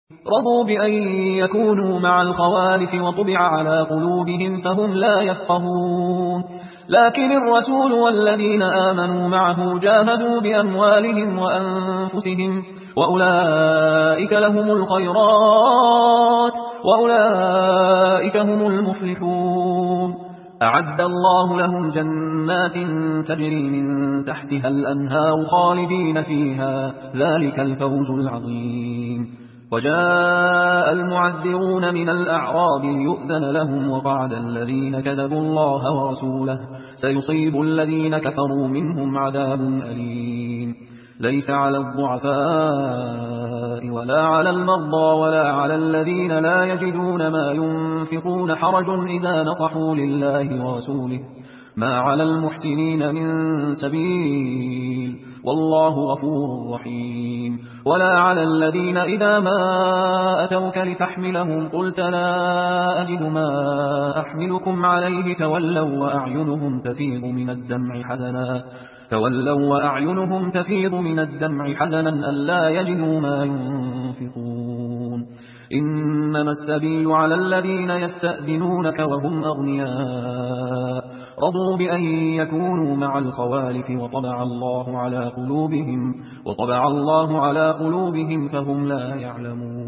رضوا بأن يكونوا مع الخوالف وطبع على قلوبهم فهم لا يفقهون لكن الرسول والذين آمنوا معه جاهدوا بأموالهم وأنفسهم وأولئك لهم الخيرات وأولئك هم المفلحون أعد الله لهم جنات تجري من تحتها الأنهار خالدين فيها ذلك الفوز العظيم وجاء المعذرون من الأعراب ليؤذن لهم وقعد الذين كذبوا الله ورسوله سيصيب الذين كفروا منهم عذاب أليم ليس على الضعفاء ولا على المرضى ولا على الذين لا يجدون ما ينفقون حرج إذا نصحوا لله ورسوله ما على المحسنين من سبيل والله غفور رحيم ولا على الذين إذا ما أتوك لتحملهم قلت لا أجد ما أحملكم عليه تولوا وأعينهم تفيض من الدمع حزنا ألا يجدوا ما ينفقون إنما السبيل على الذين يستأذنونك وهم أغنياء رضوا بأن يكونوا مع الخوالف وطبع الله على قلوبهم فهم لا يعلمون